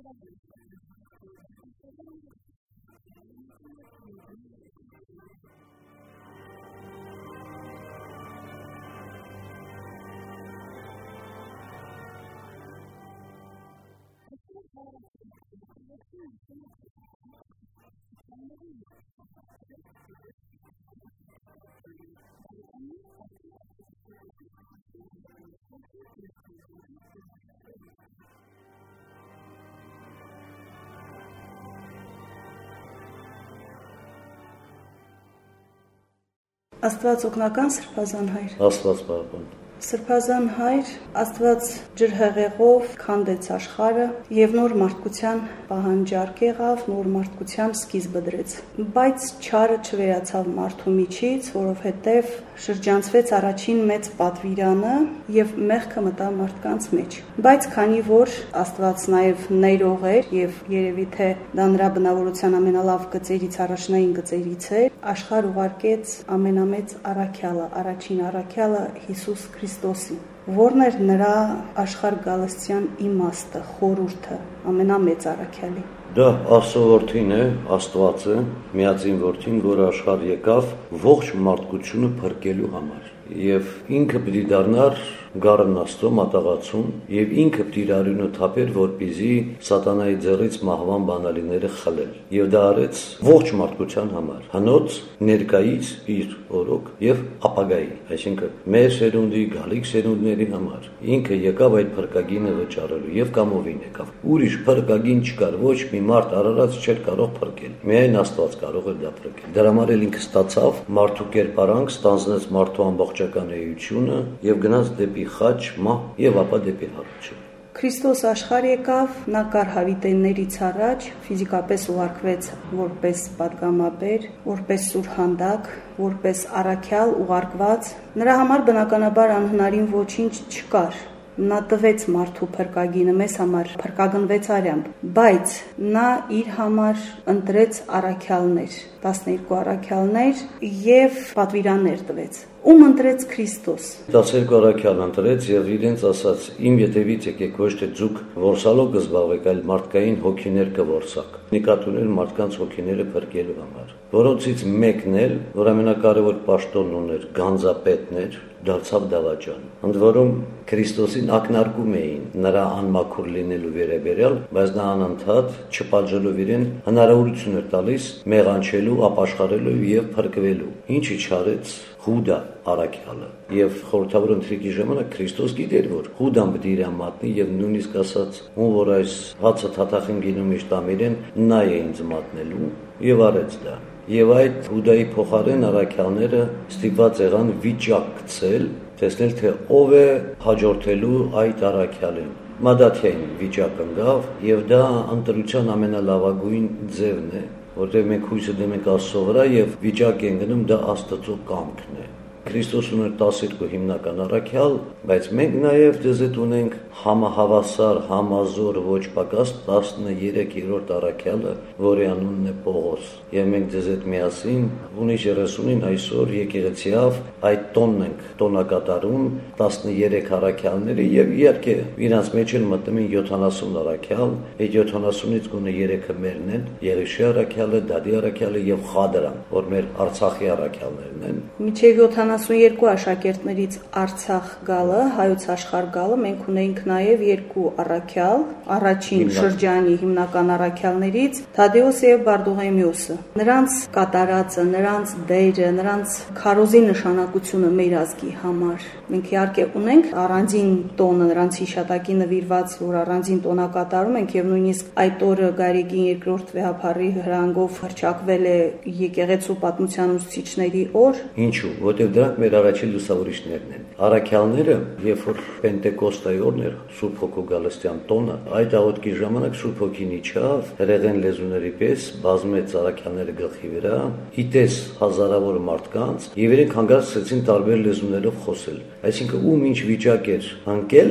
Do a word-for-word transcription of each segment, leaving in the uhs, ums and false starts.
Աստված օգնական Սրբազան հայր։ Աստված պահապան։ Սրբազան հայր, Աստված ջրհեղեղով քանդեց աշխարհը եւ նոր մարդկության պահանջարկ եղավ, նոր մարդկության սկիզբը դրեց։ Բայց չարը չվերացավ մարդու միջից, որովհետեւ շրջանցվեց առաջին մեծ պատվիրանը եւ մեղքը մտավ մարդկանց մեջ։ Բայց քանի որ Աստված նաեւ ներող էր եւ երևի թե դա նրա բնավորության ամենալավ գծերից առաջնային գծերից էր, աշխարհ ուղարկեց ամենամեծ առաքյալը, առաջին առաքյալը Հիսուս Քրիստոսին, որն էր նրա աշխարհ գալստյան իմաստը, խորհուրդը, ամենամեծ առաքյալի։ Դա Աստծո որդին է, Աստվածը, միածին որդին, որ աշխարհ եկավ ողջ մարդկությունը փրկելու համար։ Եվ ինքը պիտի դառնար գառն Աստծո մատաղացում եւ ինքը պիտի իր արյունը թափեր, որպեսզի սատանայի ձեռից մահվան բանալիները խլել։ Եվ դա արեց ողջ մարդկության համար, հնոց ներկայից իր օրոք եւ ապագայի, այսինքն մեր սերունդի, գալիք սերունդների համար։ Ինքը եկավ այդ փրկագինը վճարելու եւ կամովին եկավ։ Ուրիշ փրկագին չկար, ոչ մի մարդ արարած չէր կարող փրկել։ Միայն Աստված կարող էր դա փրկել։ Դրա համար էլ ինքը ստացավ մարդու կերպարանք, ստանձնեց մարդու ամբողջական էությունը եւ գնաց դեպի խաչ, մահ եւ ապա դեպի հարություն։ Քրիստոս աշխարհ եկավ, նա կար հավիտեններից առաջ, ֆիզիկապես ուղարկվեց որպես պատգամաբեր, որպես սուրհանդակ, որպես առաքյալ ուղարկված։ Նրա համար բնականաբար անհնարին ոչինչ չկար։ Նա տվեց մարդու փրկագինը, մեզ համար փրկագնվեց արյամբ, բայց նա իր համար ընտրեց առաքյալներ, տասներկու առաքյալներ եւ պատվիրաններ տվեց։ Ում ընտրեց Քրիստոս։ տասներկու առաքյալ ընտրեց եւ իրենց ասաց. «Իմ ետևից եկեք, ոչ թե ձուկ որսալով կզբաղվեք, այլ մարդկային հոգիներ կորսաք»։ Նկատունել մարդկանց հոգիները փրկելու համար, որոնցից մեկն էլ, որ ամենակարևոր պաշտոնն ուներ, գանձապետն էր, դարձավ դավաճան։ Ընդ որում Քրիստոսին ակնարկում էին նրա անմաքուր լինելու վերաբերյալ, բայց նա անընդհատ չպատժելով իրեն հնարավորություն էր տալիս մեղանչելու, ապաշխարելու եւ փրկվելու։ Ինչի չարեց Հուդա առաքյալը։ Եվ խորհրդավոր ընթրիքի ժամանակ Քրիստոս գիտեր, որ Հուդան պետք է իրան մատնի եւ նույնիսկ ասաց, ում որ այս հացը թաթախին գինում իշտամ իրեն, նա է ինձ մատնելու եւ արեց դա։ Եվ այդ Հուդայի փոխարեն առաքյալները ստիպված եղան վիճակ գցել, տեսնել թե ով է հաջորդելու այդ առաքյալին։ Մադաթային վիճակ ընկավ եւ դա ընտրության ամենալավագույն ձևն է, որտեղ մենք հույսը դնում ենք Աստծո վրա եւ վիճակ ենք գնում, դա Աստծո կամքն է։ Քրիստոս ուներ տասներկու հիմնական առաքյալ, բայց մենք նաև դեզետ ունենք համահավասար, համազոր, ոչ պակաս տասներկերորդ առաքյալը, որի անունն է Պողոս։ Եվ մենք դեզետ միասին հունիս երեսունին այսօր եկեղեցիով այդ տոնն ենք տոնակատարում տասներեք առաքյալների եւ իհարկե իրանց մեջ էլ մտնում են յոթանասուն առաքյալ, այդ յոթանասունից գոնե երեքը մերն են, Եղիշի առաքյալը, Դադի առաքյալը եւ Խադրան, որ մեր Արցախի առաքյալներն են։ Մինչեւ յոթանասունյոթ աշակերտներից Արցախ գալը, հայոց աշխարհ գալը մենք ունենք նաև երկու առաքյալ, առաջին շրջանի հիմնական առաքյալներից Թադեոսը եւ Բարդուղեմիոսը։ Նրանց կատարածը, նրանց դերը, նրանց քարոզի նշանակությունը մեր ազգի համար։ Մենք իհարկե ունենք առանձին տոնը նրանց հիշատակի նվիրված, որ առանձին տոնակատարում ենք եւ նույնիսկ այդ օրը Գարեգին երկրորդ վեհափառի հրանգով հռչակվել է եկեղեցու պատմության ուսուցիչների օր։ Ինչու՞, որտեղ դրանք մեր առաջին լուսավորիչներն են։ Առաքյալները, երբ որ Պենտեկոստայի օրն էր, Սուրբ Հոգու Գալստյան տոնը, այդ աղոթքի ժամանակ Սուրբ Հոգին իջավ, հրեղեն լեզուների պես բազմեց առաքյալները գլխի վրա, իտես հազարավոր մարդկանց, եւ իրենք հանգստացին տարբեր լեզուներով խոսել։ Այսինքն ում ինչ վիճակ էր հանգել,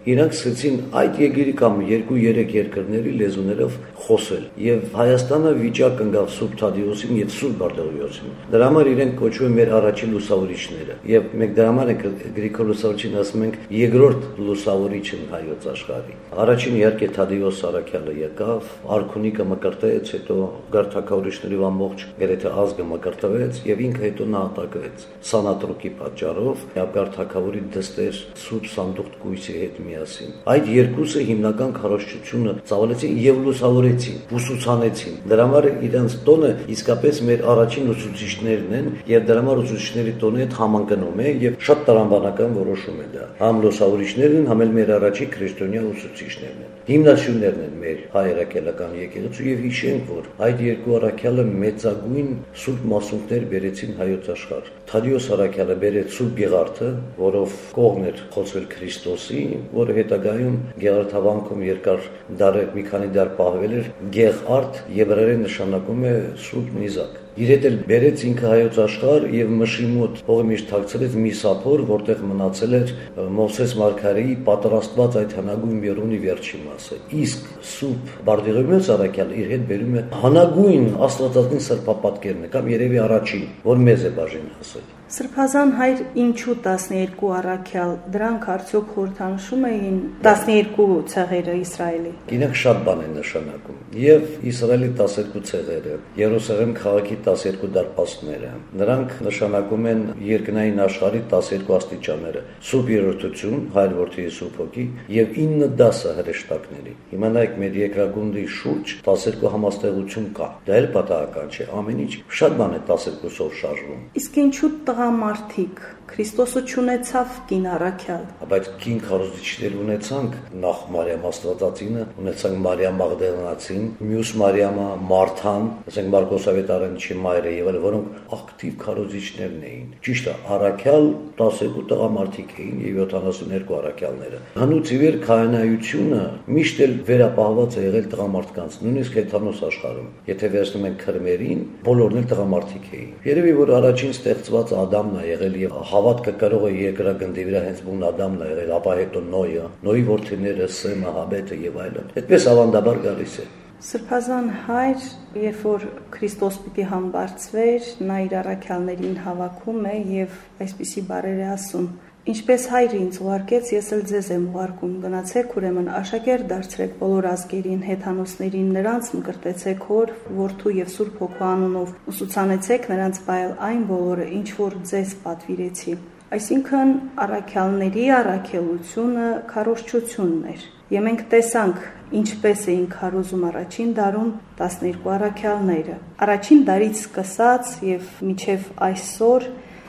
իրանք սկսեցին այդ երկրի կամ երկու-երեք երկրների լեզուներով խոսել եւ Հայաստանը վիճակ ընկավ Սուրբ Թադեոսին եւ Սուրբ Բարտոլոմեոսին։ Դրա համար իրենք կոչվում են մեր առաջին լուսավորիչները եւ մենք դրա համար ենք Գրիգոր լուսավորիչին ասում ենք երկրորդ լուսավորիչն հայոց աշխարհի։ Առաջին իհարկե Թադեոս Սարաքյալը եկավ, Արքունիքը մկրտեց, հետո գարթակավորիչների ամբողջ գրեթե ազգը մկրտվեց եւ ինքը հետո նահատակվեց Սանատրոկի պատճառով Գարթակավորի դստեր Սուրբ Սանդուղտ Կույսի հետ միասին։ Այդ երկուսը հիմնական քարոզչությունը ծավալեցին եւ լուսավորեցին, ուսուցանեցին։ Դրա համար իրանց տոնը իսկապես մեր առաջին ուսուցիչներն են եւ դրա համար ուսուցիչների տոնը հետ համընկնում է եւ շատ տրամաբանական որոշում է դա։ Համ լուսավորիչներն, համ էլ մեր առաջի քրիստոնյա ուսուցիչներն են։ Հիմնասյուներն են մեր հայրաքելական եկեղեցու եւ հիշենք, որ այդ երկու առաքյալը մեծագույն սուրբ մասունքներ բերեցին հայոց աշխարհ։ Թադեոս առաքյալը բերեց Սուրբ Գեղարդը, որով կողմն էր խոցվել Քրիստոսի, որը հետագայում Գեղարդավանքում երկար դարեր, մի քանի դար պահվել էր Գեղարդ, եբրայերեն նշանակում է Սուրբ Նիզակ։ Իր հետ էլ բերեց ինքը հայոց աշխարհ եւ մշի մոտ հողի մեջ թաքցրեց մի սափոր, որտեղ մնացել էր Մովսես Մարգարեի պատրաստված այդ հնագույն միրոնի վերջի մասը։ Իսկ Սուրբ Բարտոլոմեոս առաքյալը իր հետ բերում է հնագույն աստվածածին սրբապատկերն կամ երևի առաջին, որ մեզ է բաժին հասել։ Սրբազան հայր ինչու տասներկու առաքյալ, դրանք արդյոք խորհրդանշում էին տասներկու ցեղերը Իսրայելի։ Գինեք շատ բան են նշանակում։ Եվ Իսրայելի տասներկու ցեղերը, Երուսաղեմ քաղաքի տասներկու դարպասները, նրանք նշանակում են երկնային աշխարհի տասներկու աստիճանները, Սուրբ Երրորդություն, Հայր Որդի Սուրբ Հոգի եւ ինը դասը հրեշտակների։ Հիմա նայեք մեր երկրագունդի շուրջ տասներկու համաստեղություն կա։ Դա էլ պատահական չէ, ամեն ինչ շատ բան է տասներկուսով շարժվում։ Իսկ ինչու տղամարդիկ Քրիստոսը չունեցավ կին առաքյալ։ Բայց կին քարոզիչներ ունեցանք, նախ Մարիամ Աստվածածինը, ունեցանք Մարիամ Մագդալենացին, մյուս Մարիամը Մարթան, ասենք Մարկոս Ավետարանչի մայրը եւ այլն, որոնք ակտիվ քարոզիչներն էին։ Ճիշտ է, առաքյալ տասներկու տղամարդիկ էին եւ յոթանասունհինգ առաքյալները։ Հնուց ի վեր քահանայությունը միշտ էլ վերապահված է եղել տղամարդկանց, նույնիսկ հեթանոս աշխարհում։ Եթե վերցնում ենք քրմերին, բոլորն էլ տղամարդիկ էին։ Երևի որ առաջին ստեղծված Ադամն է եղել եւ հավատքը կարող է երկրագնդի վրա հենց բուն Ադամն է եղել, ապա հետո Նոյը, Նոյի որդիները Սեմը, Հաբետը եւ այլն։ Այդպես ավանդաբար գալիս է։ Սրբազան հայր, երբ որ Քրիստոս պիտի համբարձվեր, նա իր առաքյալներին հավաքում է եւ այսպիսի բառեր է ասում. Ինչպես հայրը ինձ ուղարկեց, ես էլ ձեզ եմ ուղարկում, գնացեք ուրեմն աշակերտ դարձրեք բոլոր ազգերին, հեթանոսներին, նրանց մկրտեցեք Հոր, Որդու եւ Սուրբ Հոգու անունով, ուսուցանեցեք նրանց բայել այն բոլորը, ինչ որ ձեզ պատվիրեցի։ Այսինքն առաքյալների առաքելությունը քարոզչությունն էր։ Եվ մենք տեսանք ինչպես էին քարոզում առաջին դարում տասներկու առաքյալները։ Առաջին դարից սկսած եւ մինչեւ այսօր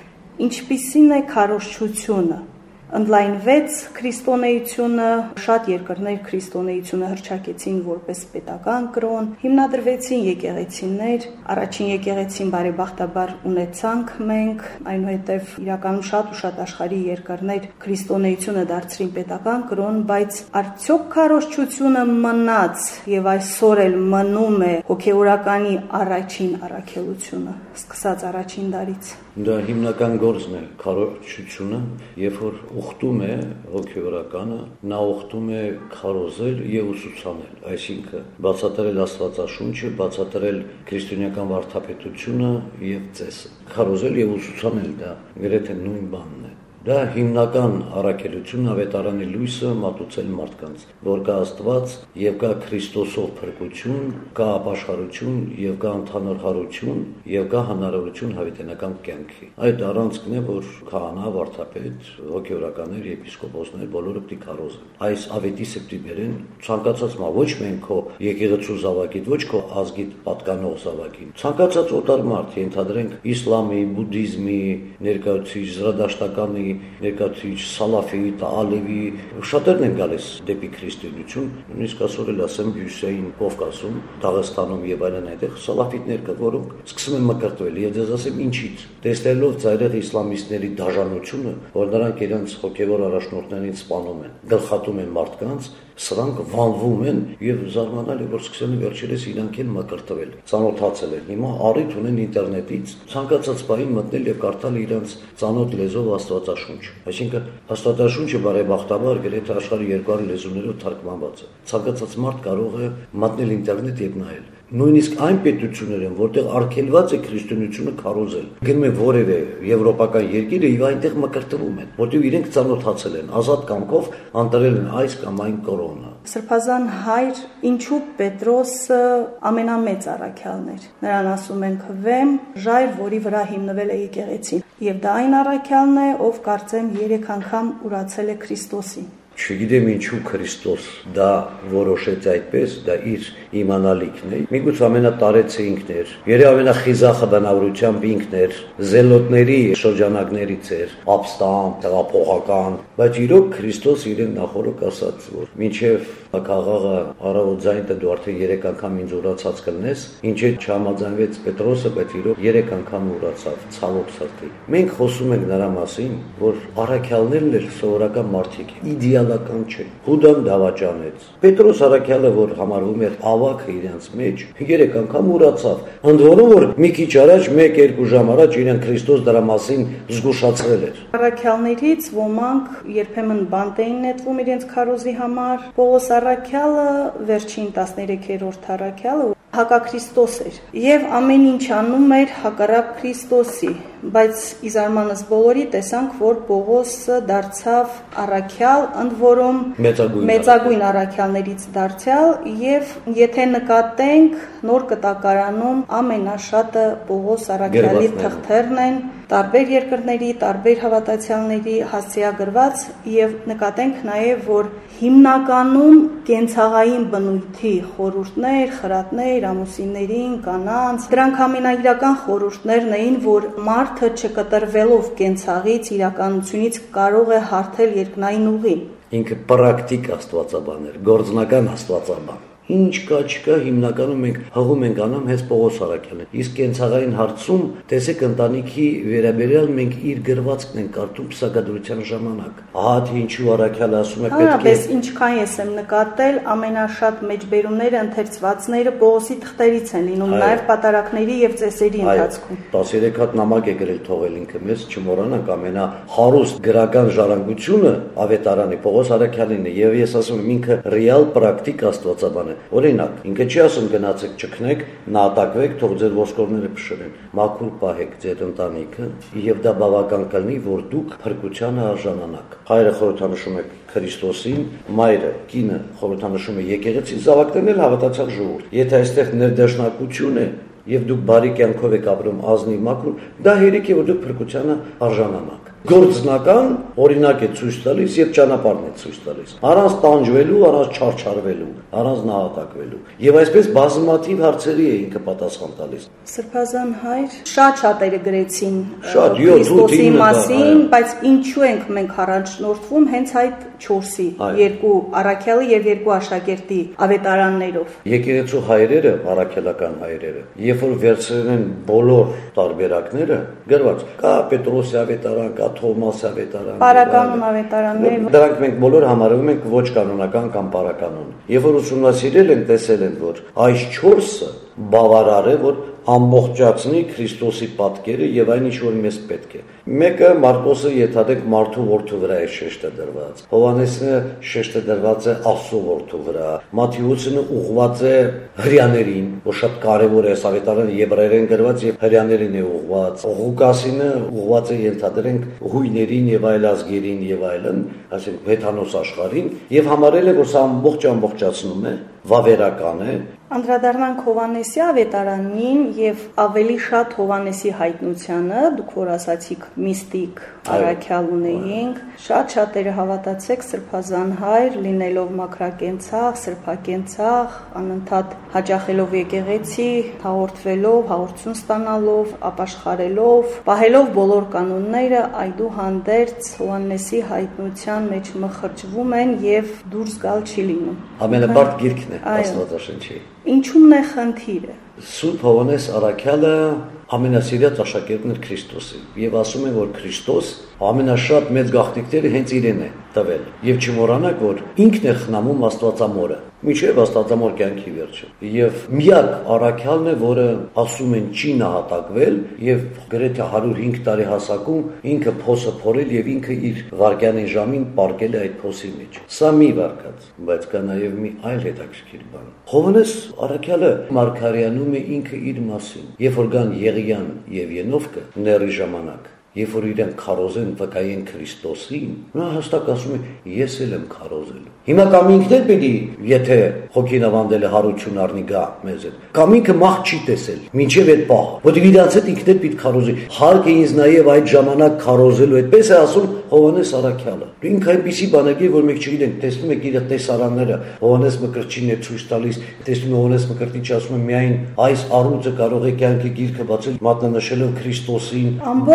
ինչպիսին է քարոզչությունը, ընդլայնվեց քրիստոնեությունը, շատ երկրներ քրիստոնեությունը հռչակեցին որպես պետական կրոն, հիմնադրվեցին եկեղեցիներ, առաջին եկեղեցին բարեբախտաբար ունեցանք մենք, այնուհետև իրականում շատ ու շատ աշխարհի երկրներ քրիստոնեությունը դարձրին պետական կրոն, բայց արդյոք քարոզչությունը մնաց եւ այսօր էլ մնում է հոգեորականի առաջին առաքելությունը, սկսած առաջին դարից։ Դա հիմնական գործն է քարոզչությունը, երբ որ ուխտում է հոգեորականը, նա ուխտում է քարոզել եւ ուսուցանել, այսինքն բացատրել Աստվածաշունչը, բացատրել քրիստոնեական վարդապետությունը եւ ծեսը։ Քարոզել եւ ուսուցանել դա գրեթե նույն բանն է։ Դա հիմնական առաքելությունն ավետարանի լույսը մատուցել մարդկանց, որ կա Աստված եւ կա Քրիստոսով փրկություն, կա ապաշխարություն եւ կա ընդհանուր հարություն եւ կա հնարավորություն հավիտենական կյանքի։ Այդ առանցքն է, որ քահանա, վարդապետ, հոգեորականներ, եպիսկոպոսներ բոլորը պիտի քարոզեն։ Այս ավետի սեպտեմբերին ցանկացած մա ոչ միայն քո եկեղեցու զավակիդ, ոչ քո ազգիդ պատկանող զավակին, ցանկացած օտար մարդ, ենթադրենք իսլամի, բուդդիզմի, ներկայացուցիչ, զրադաշտականի ներկայացուցիչ, սալաֆի, ալևի, շատերն են գալիս դեպի քրիստոնեություն, նույնիսկ այսօր էլ ասեմ Հյուսեյն Կովկասում, Դաղստանում եւ այլն այդտեղ սալաֆիտներ կա, որոնք սկսում են մկրտվել եւ դες ասեմ ինչից։ Տեսնելով ծայրեղ իսլամիստների դաժանությունը, որ նրանք իրենց հոգեվոր առաջնորդներին սպանում են, գլխատում են մարդկանց, Սրանք վանվում են եւ զարմանալի որ սկսել են վերջերս իրանք են մակարդվել, ծանոթացել են։ Հիմա առիթ ունեն ինտերնետից ցանկացած բանի մտնել եւ կարդալ իրանց ծանոթ լեզվով Աստվածաշունչ։ Այսինքն Աստվածաշունչը բարեբախտաբար գրեթե աշխարհի երկու հարյուր լեզուներով թարգմանված է։ Ցանկացած մարդ կարող է մտնել ինտերնետ եւ նայել։ Նույնիսկ այն պետություններ են, որտեղ արգելված է քրիստոնեությունը քարոզել։ Գնում են որևէ եվրոպական երկիր եւ այնտեղ մկրտվում են, որտեղ իրենք ծանոթացել են, ազատ կամքով անտրել են այս կամ այն կորոնը։ Սրբազան հայր, ինչու Պետրոսը ամենամեծ առաքյալն էր։ Նրան ասում են քվեմ, ժայռ, որի վրա հիմնվել է եկեղեցին։ Եվ դա այն առաքյալն է, ով կարծեմ երեք անգամ ուրացել է Քրիստոսին։ Չգիտեմ ինչու Քրիստոս դա որոշեց այդպես, դա իր իմանալիքն է։ Միգուցե ամենատարեցը ինքն էր, երբ ամենախիզախը բնավորությամբ ինքն էր, զելոտների շրջանակներից էր, ապստամբ, տեղափոխական, բայց իրոք Քրիստոս իրեն նախորոք ասաց, որ մինչև Ակաղաղը առավոտյան դու արդեն երեք անգամ ինձ ուրացած կլնես, ինչե չհամաձայնվեց Պետրոսը, բայց իրոք երեք անգամ ուրացավ, ցավոք սրտի։ Մենք խոսում ենք նրա մասին, որ առաքյալներն էլ սովորական մարդիկ են, իդեալական չէ։ Հուդան դավաճանեց։ Պետրոս առաքյալը, որ համարվում էր ավագը իրենց մեջ, երեք անգամ ուրացավ։ Ընդ որում որ մի քիչ առաջ մեկ-երկու ժամ առաջ իրեն Քրիստոս դրա մասին զգուշացրել էր։ Առաքյալներից ոմանք երբեմն բանտ էին նետվում իրենց քարոզի համար։ Պողոս առաքյալը վերջին տասներեքերորդ առաքյալը հակաքրիստոս էր եւ ամեն ինչ անում էր հակառակ Քրիստոսի, բայց ի զարմանս բոլորի տեսանք, որ Պողոսը դարձավ առաքյալ, ընդ որում մեծագույն, մեծագույն առաքյալներից դարձյալ եւ եթե նկատենք նոր կտակարանում ամենաշատը Պողոս առաքյալի թղթերն են, տարբեր երկրների, տարբեր հավատացյալների հասցեագրված եւ նկատենք նաեւ, որ հիմնականում կենցաղային բնույթի խորհուրդներ, խրատներ, ամուսիններին, կանանց, դրանք ամենաիրական խորհուրդներն էին, որ մարդը չկտրվելով կենցաղից, իրականությունից կարող է հարթել երկնային ուղին։ Ինքը պրակտիկ աստվածաբան էր, գործնական աստվածաբան։ Ինչ կա չկա հիմնականում մենք հղում ենք անում հենց Պողոս առաքյալին։ Իսկ կենցաղային հարցում տեսեք ընտանիքի վերաբերյալ մենք իր գրվածքն ենք կարդում փսակադրության ժամանակ։ Ահա թե ինչու առաքյալը ասում է պետք է։ Բայց ինչքան ես եմ նկատել, ամենաշատ մեջբերումները ընթերցվածները Պողոսի թղթերից են լինում, նաև պատարակների եւ ծեսերի ընթացքում։ տասներեք հատ նամակ է գրել թողել ինքը մեզ, չմոռանանք ամենահարուստ գրական ժառանգությունը ավետարանի Պողոս առաքյալին է եւ ես ասում եմ ինքը ռեալ պրակտիկ աստվածաբան է։ Օրինակ, ինքը չի ասում գնացեք ճկնեք, նատակվեք, թող ձեր ոսկորները փշրեն, մաքուր պահեք ձեր ընտանիքը եւ դա բավական կլինի, որ դուք փրկությանը արժանանաք։ Հայրը խորհրդանշում է Քրիստոսին, մայրը, կինը խորհրդանշում է եկեղեցին, զավակներն էլ հավատացյալ ժողովուրդ։ Եթե այստեղ ներդաշնակություն է եւ դուք բարի կյանքով եք ապրում ազնիվ մաքուր, դա հերիք է որ դուք փրկությանը արժանանաք։ Գործնական օրինակ է ցույց տալիս եւ ճանապարհն է ցույց տալիս։ Առանց տանջվելու, առանց չարչարվելու, առանց նահատակվելու։ Եվ այսպես բազմաթիվ հարցերի է ինքը պատասխան տալիս։ Սրբազան հայր շատ շատերը գրեցին Քրիստոսի մասին, բայց ինչու ենք մենք առաջնորդվում հենց այդ չորսի, երկու առաքյալի եւ երկու աշակերտի ավետարաններով։ Եկեղեցու հայրերը, առաքյալական հայրերը, երբ որ վերցրել են բոլոր տարբերակները, գրված կա Պետրոսի ավետարան, կա Թովմասի ավետարան, պարականոն ավետարաններ, դրանք մենք բոլոր համարվում ենք ոչ կանոնական կամ պարականոն։ Երբ որ ուսումնասիրել են, տեսել են, որ այս չորսը բավարար է, որ ամբողջացնի Քրիստոսի պատկերը եւ այն ինչ որ մեզ պետք է։ Մեկը Մարկոսը եթադեք մարդու որդու վրա է շեշտը դրված։ Հովհաննեսը շեշտը դրված է Աստծո որդու վրա։ Մատթեոսը ուղղված է հрьяաներին, որ շատ կարեւոր է, ավետարանը եբրայերեն գրված եւ հрьяաներին է ուղղված։ Ղուկասինը ուղղված է ենթադրենք հույներին եւ այլ ազգերին եւ այլն, ասենք հեթանոս աշխարհին եւ համարել է որ սա ամբողջ ամբողջացնում է, վավերական է։ Անդրադառնանք Հովհաննեսի ավետարանին եւ ավելի շատ Հովհաննեսի հայտնությանը, դուք որ ասացիք միստիկ առաքյալ ունեինք, շատ շատերը հավատացեք սրբազան հայր, լինելով մաքրակենցաղ, սրբակենցաղ, անընդհատ հաճախելով եկեղեցի, հաղորդվելով, հաղորդություն ստանալով, ապաշխարելով, պահելով բոլոր կանոնները, այդուհանդերձ Հովհաննեսի հայտնության մեջ մխրճվում են եւ դուրս գալ չի լինում։ Ամենաբարդ գիրքն է Աստվածաշնչի։ Ինչու՞մն է խնդիրը։ Սուրբ Հովհաննես Առաքյալը ամենասիրած աշակերտն էր Քրիստոսի եւ ասում են, որ Քրիստոս ամենաշատ մեծ գաղտնիքները հենց իրեն է տվել եւ չմոռանաք, որ ինքն է խնամում Աստվածամորը մինչեւ Աստվածամոր կյանքի վերջը եւ միակ առաքյալն է, որը ասում են չի նահատակվել եւ գրեթե հարյուր հինգ տարի հասակում ինքը փոսը փորել եւ ինքը իր վարքյանին ժամին պարկել է այդ փոսի մեջ։ Սա մի վարկած, բայց կա նաեւ մի այլ հետաքրքիր բան։ Հովհաննես Առաքյալը մարգարեանում է ինքը իր մասին, երբ որ գան Եղիան եւ Ենովկը ների ժամանակ, երբ որ իրեն քարոզեն վկայեն Քրիստոսին, նա հստակ ասում է ես էլ եմ քարոզելու։ Հիմա կամ ինքն էլ պիտի, եթե հոգին ավանդել է հարություն առնի գա մեզ հետ, կամ ինքը մահ չի տեսել, մինչև այդ պահը, որտեղ իրանց հետ ինքն էլ պիտի քարոզի։ Հարկ է ինձ նաև այդ ժամանակ քարոզելու, այդպես է ասում Հովհաննես Առաքյալը։ Ինքը այնպիսի բանագիր, որ մենք չգիտենք, տեսնում եք իր տեսարանները, Հովհաննես Մկրտչին է ցույց տալիս, տեսնում Հովհաննես Մկրտիչը ասում է միայն այս առյուծը կարող է կյանքի գիրքը բացել մատնանշելով Քրիստոսին։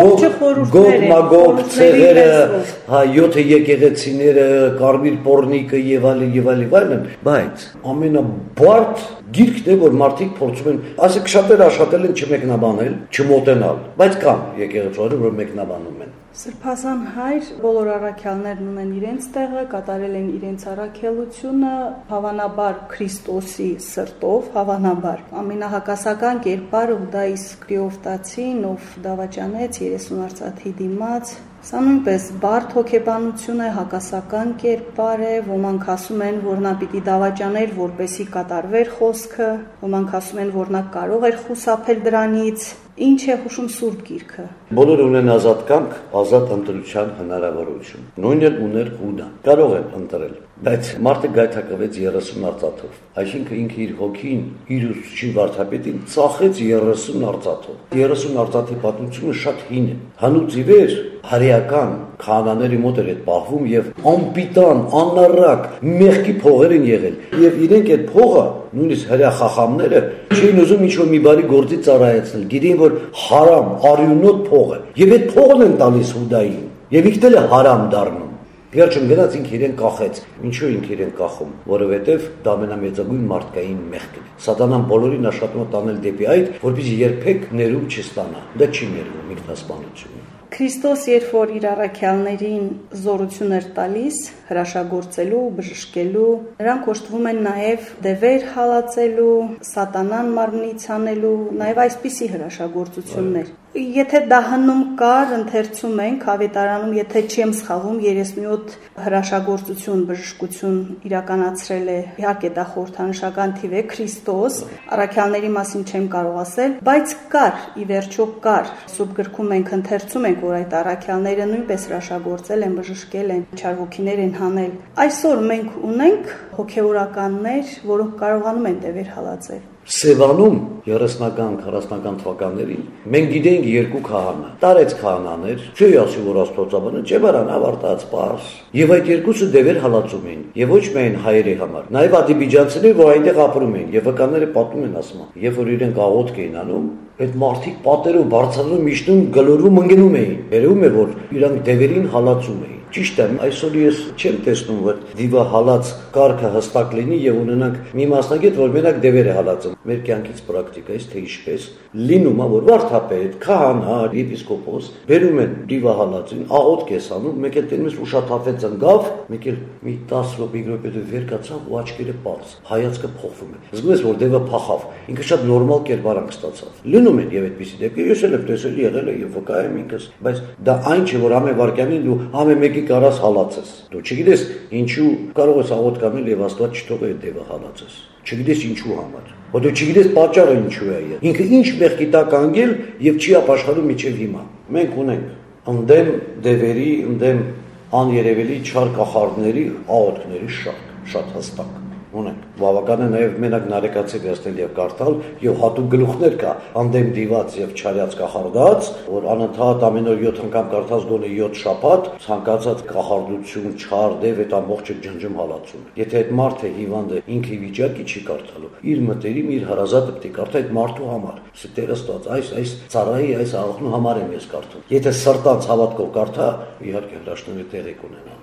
Գոգ Մագոգ ցեղերը, հա յոթը եկեղեցիները, կարմիր պոռնիկը եւ այլն եւ այլն, բայց ամենաբարդ գիրքն է, որ մարդիկ փորձում են, ասեք շատերը աշխատել են չմեկնաբանել, չմոտենալ, բայց կան եկեղեցիներ, որ մեկնաբանում են։ Սրբազան հայր բոլոր առաքյալներն ունեն իրենց տեղը, կատարել են իրենց առաքելությունը, հավանաբար Քրիստոսի սրտով, հավանաբար ամենահակասական կերպարը Հուդայիս Կրիովտացին, ով դավաճանեց երեսուն արծաթի դիմաց, սա նույնպես բարդ հոգեբանություն է, հակասական կերպար է, ոմանք ասում են, որ նա պիտի դավաճաներ, որպեսզի կատարվեր խոսքը, ոմանք ասում են, որ նա կարող էր խուսափել դրանից։ Ինչ է հուշում Սուրբ Գիրքը։ Բոլորը ունեն ազատ կամք, ազատ ընտրության հնարավորություն։ Նույնն էլ ուներ Հուդան։ Կարող են ընտրել, բայց մարդը գայթակղվեց երեսուն արծաթով։ Այսինքն ինքը իր հոգին, իր ուսուցիչ վարդապետին ծախեց երեսուն արծաթով։ երեսուն արծաթի պատմությունը շատ հին է։ Հանուց ի վեր հարիական քահանաների մոտ էր այդ պահվում եւ անպիտան, անառակ, մեղքի փողեր են եղել։ Եվ իրենք այդ փողը, նույնիսկ հրյա խախամները, չէին ուզում ինչ-որ մի բարի գործի ծառայեցնել։ Գիտեին, որ հարամ, արյունոտ փող է։ Եվ այդ փողն են տալիս Հուդային։ Եվ ինքն էլ է հարամ դառնում։ Վերջում գնաց ինքը իրեն կախեց։ Ինչու ինքը իրեն կախում, որովհետև դա ամենամեծագույն մարդկային մեղքն է։ Սատանան բոլորին աշխատում է տանել դեպի այդ, որպեսզի երբեք ներում չստանա։ Դա չի ներում ինքնասպանությունը։ Քրիստոս, երբ որ իր առաքյալներին զորություն էր տալիս հրաշագործելու, բժշկելու, նրանք օժտվում են նաև դևեր հալածելու, սատանան մարմնից անելու, նաև այսպիսի հրաշագործություններ։ Եթե դա հնում կար, ընթերցում ենք ավետարանում, եթե չեմ սխալվում, երեսունյոթ հրաշագործություն, բժշկություն իրականացրել է, իհարկե դա խորհրդանշական թիվ է, Քրիստոս, առաքյալների մասին չեմ կարող ասել, բայց կար, ի վերջո կար։ Սուրբ գրքում մենք ընթերցում ենք, որ այդ առաքյալները նույնպես հրաշագործել են, բժշկել են, չարվոքիներ են հանել։ Այսօր մենք ունենք հոգևորականներ, որոնք կարողանում են դևեր հալածել։ Սևանում երեսնական քառասնական թվականներին մենք գիտենք երկու քահանա, տարեց քահանաներ, չի ասի որ աստվածաբանը, չէ բարան ավարտած պարս։ Եվ այդ երկուսը դևեր հալածում էին, եւ ոչ միայն հայերի համար, նաեւ ադրբեջանցիներ, որ այնտեղ ապրում էին, եւ վկաները պատմում են ասում, երբ որ իրենք աղոթք էին անում, այդ մարդիկ պատերով բարձրանում միշտում գլորում ընկնում էին։ Երևում է որ իրանք դևերին հալածում էին։ Ճիշտ է, այսօր ես չեմ տեսնում, որ դիվա հալած կարգը հստակ լինի եւ ունենանք մի մասնագետ, որ մենակ դևեր է հալածում։ Մեր կյանքից պրակտիկայից թե ինչպես լինում է, որ վարդապետ, քահանա, եպիսկոպոս բերում են դիվա հալածին, աղոթք է անում, մեկ էլ տենից ուշաթափեց ընկավ, մեկ էլ մի դես րոպե վեր կացավ ու աչքերը պարզ, հայացքը փոխվում է։ Զգում ես, որ դևը փախավ, ինքը շատ նորմալ կերպարանք ստացավ։ Լինում են եւ այդպիսի դեպքեր, ես էլ եմ տեսել, եղել է եւ վկայեմ ինքս, բայց դա այն չէ, որ ամեն վարքյանին դու ամեն մեկի կարաս հալածես։ Դու չգիտես ինչու կարող ես աղոթք անել եւ Աստված չթողի այդ դևը հալածես։ Չգիտես ինչու համար։ Որ դու չգիտես պատճառը ինչու է։ Ինքը ինչ մեղքի տակ անգել եւ չի ապաշխարում միջև հիմա։ Մենք ունենք ընդդեմ դևերի, ընդդեմ աներևելի չար կախարդների աղոթքների շատ, շատ հստակ ունենք։ Բավական է նաև մենակ նարեկացի վերցնել եւ կարդալ եւ հատուկ գլուխներ կա անդեմ դիված եւ չարյաց կախարդած, որ անընդհատ ամեն օր յոթ անգամ կարդած գոնե յոթ շաբաթ ցանկացած կախարդություն, չար դև այդ ամբողջը ջնջում հալածում։ Եթե այդ մարդը հիվանդ է, ինքը վիճակի չի կարդալու, իր մտերիմ, իր հարազատը պետք է կարդա այդ մարդու համար։ Տերը ստաց, այս այս ծառայի, այս աղոթնու համար եմ ես կարդում։ Եթե սրտանց հավատքով կարդա, իհարկե հրաշքները տեղի կունենա։